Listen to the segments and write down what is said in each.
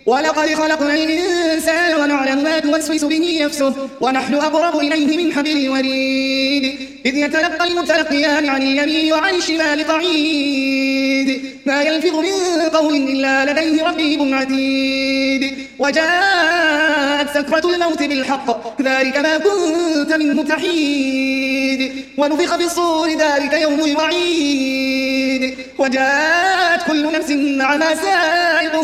ولقد خلقنا الإنسان ونعلم ما توسوس به نفسه ونحن أقرب إليه من حبل الوريد إذ يتلقى المتلقيان عن اليمين وعن الشمال قعيد ما يلفظ من قول إلا لديه رقيب عتيد وجاءت سكرة الموت بالحق ذلك ما كنت منه تحيد ونفخ في الصور ذلك يوم الوعيد وجاءت كل نفس معها سائق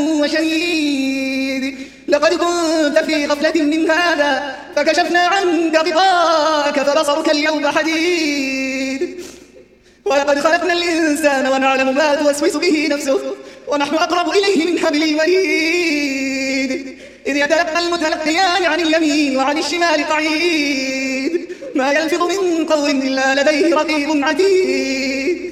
وشهيد لقد كنت في غفلة من هذا فكشفنا عنك غطاءك فبصرك اليوم حديد ولقد خلقنا الإنسان ونعلم ما توسوس به نفسه ونحن أقرب إليه من حبل الوريد إذ يتلقى المتلقيان عن اليمين وعن الشمال قعيد ما يلفظ من قول إلا لديه رقيب عتيد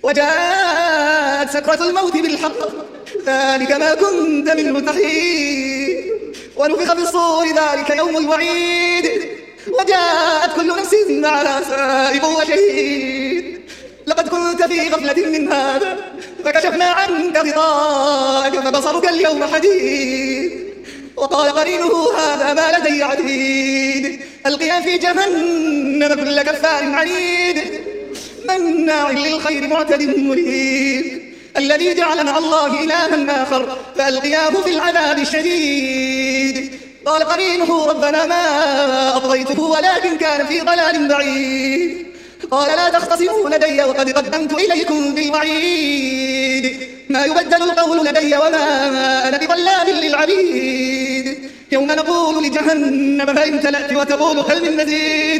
وجاءت سكرة الموت بالحق ذلك ما كنت منه تحيد ونفخ في الصور ذلك يوم الوعيد وجاءت كل نفس معها سائق وشهيد لقد كنت في غفلة من هذا فكشفنا عنك غطاءك فبصرك اليوم حديد وقال قرينه هذا ما لدي عتيد ألقيا في جهنم كل كفار عنيد مناع للخير معتد مريب الذي جعل مع الله إلها آخر فألقياه في العذاب الشديد قال قرينه ربنا ما أطغيته ولكن كان في ضلال بعيد قال لا تختصموا لدي وقد قدمت إليكم بالوعيد ما يبدل القول لدي وما أنا بظلام للعبيد يوم نقول لجهنم هل امتلأت وتقول هل من مزيد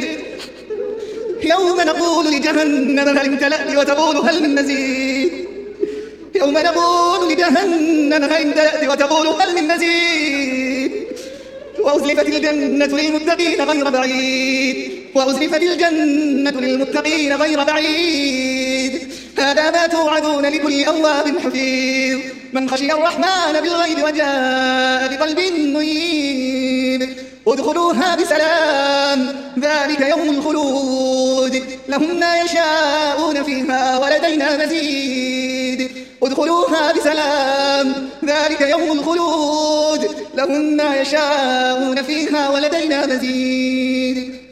يوم نقول لجهنم هل امتلأت وتقول هل من مزيد يوم نقول لجهنم هل امتلأت وتقول هل من مزيد وأزلفت الجنة للمتقين غير بعيد وأزلفت الجنة للمتقين غير بعيد هذا ما توعدون لكل أواب حفيظ من خشي الرحمن بالغيب وجاء بقلب منيب ادخلوها بسلام ذلك يوم الخلود لهم ما يشاءون فيها ولدينا مزيد ادخلوها بسلام ذلك يوم الخلود لهم ما يشاءون فيها ولدينا مزيد